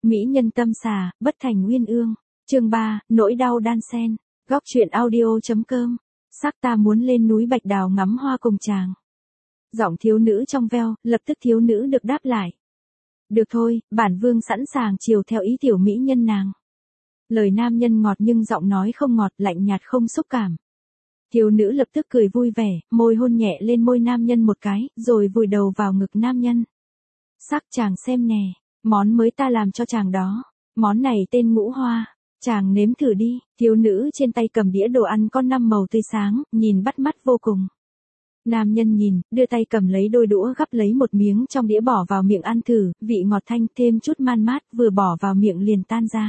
Mỹ nhân tâm xà, bất thành uyên ương. Chương 3, nỗi đau đan xen. Góc truyện audio.com. Sắc ta muốn lên núi Bạch Đào ngắm hoa cùng chàng. Giọng thiếu nữ trong veo, lập tức thiếu nữ được đáp lại. Được thôi, bản vương sẵn sàng chiều theo ý tiểu mỹ nhân nàng. Lời nam nhân ngọt nhưng giọng nói không ngọt, lạnh nhạt không xúc cảm. Thiếu nữ lập tức cười vui vẻ, môi hôn nhẹ lên môi nam nhân một cái, rồi vùi đầu vào ngực nam nhân. Sắc chàng xem nè, món mới ta làm cho chàng đó. Món này tên ngũ hoa, chàng nếm thử đi. Thiếu nữ trên tay cầm đĩa đồ ăn có 5 màu tươi sáng, nhìn bắt mắt vô cùng. Nam nhân nhìn, đưa tay cầm lấy đôi đũa gắp lấy một miếng trong đĩa bỏ vào miệng ăn thử, vị ngọt thanh thêm chút man mát, vừa bỏ vào miệng liền tan ra.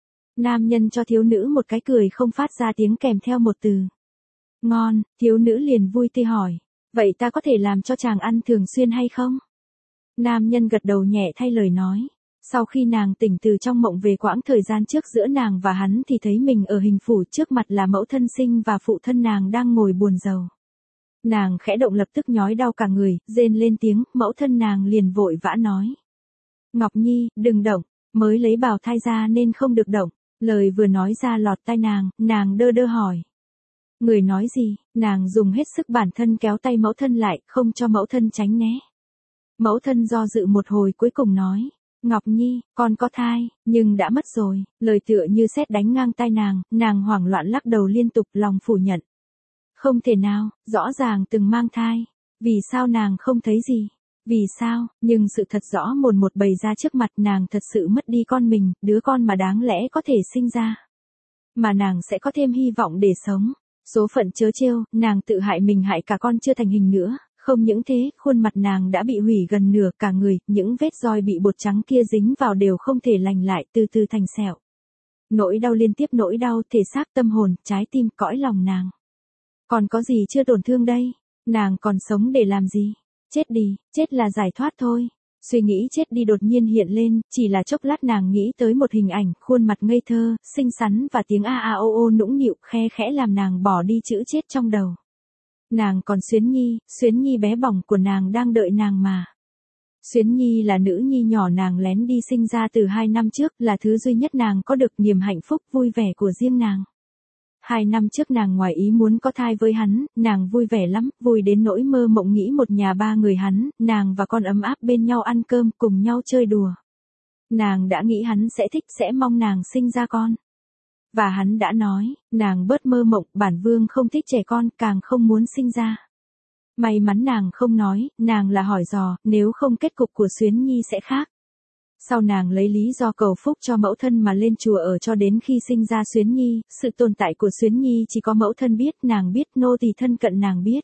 Nam nhân cho thiếu nữ một cái cười không phát ra tiếng kèm theo một từ. Ngon, thiếu nữ liền vui tươi hỏi. Vậy ta có thể làm cho chàng ăn thường xuyên hay không? Nam nhân gật đầu nhẹ thay lời nói. Sau khi nàng tỉnh từ trong mộng về quãng thời gian trước giữa nàng và hắn thì thấy mình ở hình phủ, trước mặt là mẫu thân sinh và phụ thân nàng đang ngồi buồn rầu. Nàng khẽ động lập tức nhói đau cả người, rên lên tiếng, mẫu thân nàng liền vội vã nói. Ngọc Nhi, đừng động, mới lấy bào thai ra nên không được động. Lời vừa nói ra lọt tai nàng đơ đơ hỏi. Người nói gì? Nàng dùng hết sức bản thân kéo tay mẫu thân lại, không cho mẫu thân tránh né. Mẫu thân do dự một hồi cuối cùng nói. Ngọc Nhi, con có thai, nhưng đã mất rồi. Lời tựa như sét đánh ngang tai nàng hoảng loạn lắc đầu liên tục, lòng phủ nhận. Không thể nào, rõ ràng từng mang thai. Vì sao nàng không thấy gì? Vì sao? Nhưng sự thật rõ mồn một bày ra trước mặt, nàng thật sự mất đi con mình, đứa con mà đáng lẽ có thể sinh ra. Mà nàng sẽ có thêm hy vọng để sống. Số phận trớ trêu, nàng tự hại mình hại cả con chưa thành hình nữa. Không những thế, khuôn mặt nàng đã bị hủy gần nửa, cả người, những vết roi bị bột trắng kia dính vào đều không thể lành lại, từ từ thành sẹo. Nỗi đau liên tiếp nỗi đau, thể xác tâm hồn, trái tim, cõi lòng nàng. Còn có gì chưa tổn thương đây? Nàng còn sống để làm gì? Chết đi, chết là giải thoát thôi. Suy nghĩ chết đi đột nhiên hiện lên, chỉ là chốc lát nàng nghĩ tới một hình ảnh, khuôn mặt ngây thơ, xinh xắn và tiếng a a ô ô nũng nịu, khe khẽ làm nàng bỏ đi chữ chết trong đầu. Nàng còn Xuyến Nhi bé bỏng của nàng đang đợi nàng mà. Xuyến Nhi là nữ nhi nhỏ nàng lén đi sinh ra từ 2 năm trước, là thứ duy nhất nàng có được, niềm hạnh phúc vui vẻ của riêng nàng. 2 năm trước nàng ngoài ý muốn có thai với hắn, nàng vui vẻ lắm, vui đến nỗi mơ mộng nghĩ một nhà 3 người hắn, nàng và con ấm áp bên nhau ăn cơm, cùng nhau chơi đùa. Nàng đã nghĩ hắn sẽ thích, sẽ mong nàng sinh ra con. Và hắn đã nói, nàng bớt mơ mộng, bản vương không thích trẻ con, càng không muốn sinh ra. May mắn nàng không nói, nàng là hỏi dò, nếu không kết cục của Xuyến Nhi sẽ khác. Sau nàng lấy lý do cầu phúc cho mẫu thân mà lên chùa ở cho đến khi sinh ra Xuyến Nhi, sự tồn tại của Xuyến Nhi chỉ có mẫu thân biết, nàng biết, nô tỳ thân cận nàng biết.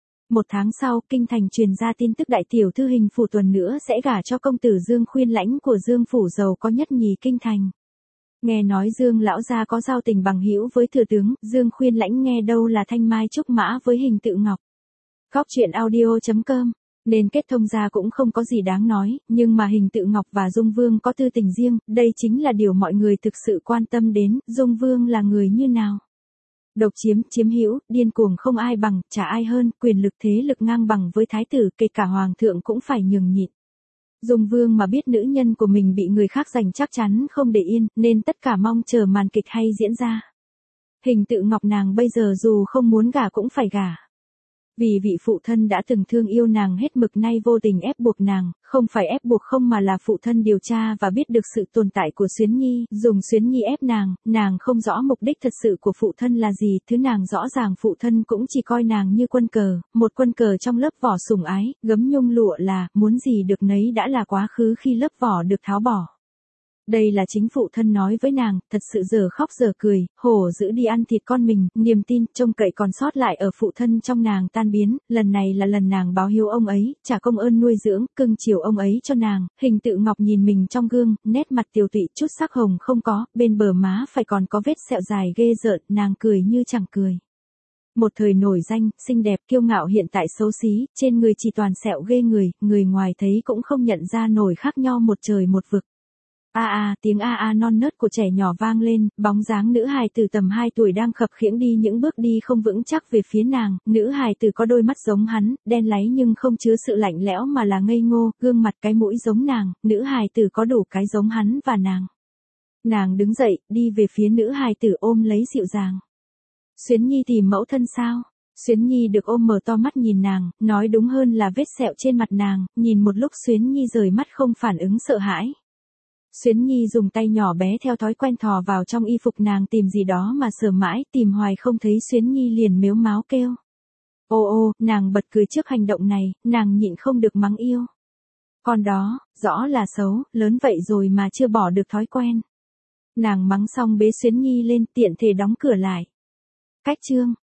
1 tháng sau, kinh thành truyền ra tin tức đại tiểu thư hình phủ tuần nữa sẽ gả cho công tử Dương Khuyên Lãnh của Dương phủ giàu có nhất nhì kinh thành. Nghe nói Dương lão gia có giao tình bằng hữu với thừa tướng, Dương Khuyên Lãnh nghe đâu là thanh mai trúc mã với Hình Tự Ngọc. Góc truyện audio.com. Nên kết thông ra cũng không có gì đáng nói, nhưng mà Hình Tự Ngọc và Dung Vương có tư tình riêng, đây chính là điều mọi người thực sự quan tâm đến. Dung Vương là người như nào? Độc chiếm hữu, điên cuồng không ai bằng, chả ai hơn, quyền lực thế lực ngang bằng với thái tử, kể cả hoàng thượng cũng phải nhường nhịn. Dung Vương mà biết nữ nhân của mình bị người khác giành chắc chắn không để yên, nên tất cả mong chờ màn kịch hay diễn ra. Hình Tự Ngọc nàng bây giờ dù không muốn gả cũng phải gả. Vì vị phụ thân đã từng thương yêu nàng hết mực nay vô tình ép buộc nàng, không phải ép buộc không mà là phụ thân điều tra và biết được sự tồn tại của Xuyến Nhi, dùng Xuyến Nhi ép nàng không rõ mục đích thật sự của phụ thân là gì, thứ nàng rõ ràng phụ thân cũng chỉ coi nàng như quân cờ, một quân cờ trong lớp vỏ sủng ái, gấm nhung lụa là, muốn gì được nấy đã là quá khứ khi lớp vỏ được tháo bỏ. Đây là chính phụ thân nói với nàng, thật sự giờ khóc giờ cười, hổ giữ đi ăn thịt con mình, niềm tin, trông cậy còn sót lại ở phụ thân trong nàng tan biến, lần này là lần nàng báo hiếu ông ấy, trả công ơn nuôi dưỡng, cưng chiều ông ấy cho nàng. Hình Tự Ngọc nhìn mình trong gương, nét mặt tiều tụy, chút sắc hồng không có, bên bờ má phải còn có vết sẹo dài ghê rợn, nàng cười như chẳng cười. Một thời nổi danh, xinh đẹp, kiêu ngạo hiện tại xấu xí, trên người chỉ toàn sẹo ghê người ngoài thấy cũng không nhận ra nổi khác nhau một trời một vực. Tiếng non nớt của trẻ nhỏ vang lên, bóng dáng nữ hài tử tầm 2 tuổi đang khập khiễng đi những bước đi không vững chắc về phía nàng, nữ hài tử có đôi mắt giống hắn, đen láy nhưng không chứa sự lạnh lẽo mà là ngây ngô, gương mặt cái mũi giống nàng, nữ hài tử có đủ cái giống hắn và nàng. Nàng đứng dậy, đi về phía nữ hài tử ôm lấy dịu dàng. Xuyến Nhi tìm mẫu thân sao? Xuyến Nhi được ôm mở to mắt nhìn nàng, nói đúng hơn là vết sẹo trên mặt nàng, nhìn một lúc Xuyến Nhi rời mắt không phản ứng sợ hãi. Xuyến Nhi dùng tay nhỏ bé theo thói quen thò vào trong y phục nàng tìm gì đó mà sờ mãi, tìm hoài không thấy Xuyến Nhi liền mếu máo kêu. Ô, nàng bật cười trước hành động này, nàng nhịn không được mắng yêu. Con đó, rõ là xấu, lớn vậy rồi mà chưa bỏ được thói quen. Nàng mắng xong bế Xuyến Nhi lên tiện thể đóng cửa lại. Cách chương